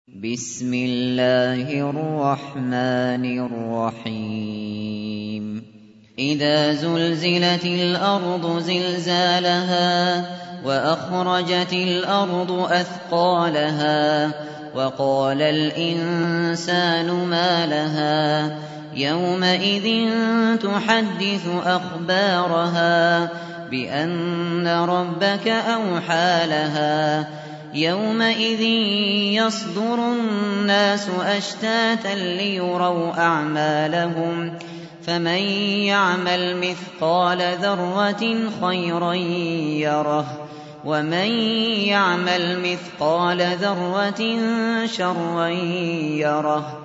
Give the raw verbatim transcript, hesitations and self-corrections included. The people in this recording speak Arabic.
بسم الله الرحمن الرحيم إذا زلزلت الأرض زلزالها وأخرجت الأرض أثقالها وقال الإنسان ما لها يومئذ تحدث أخبارها بأن ربك أوحى لها يومئذ يصدر الناس أشتاتا ليروا أعمالهم فمن يعمل مثقال ذرة خيرا يره ومن يعمل مثقال ذرة شرا يره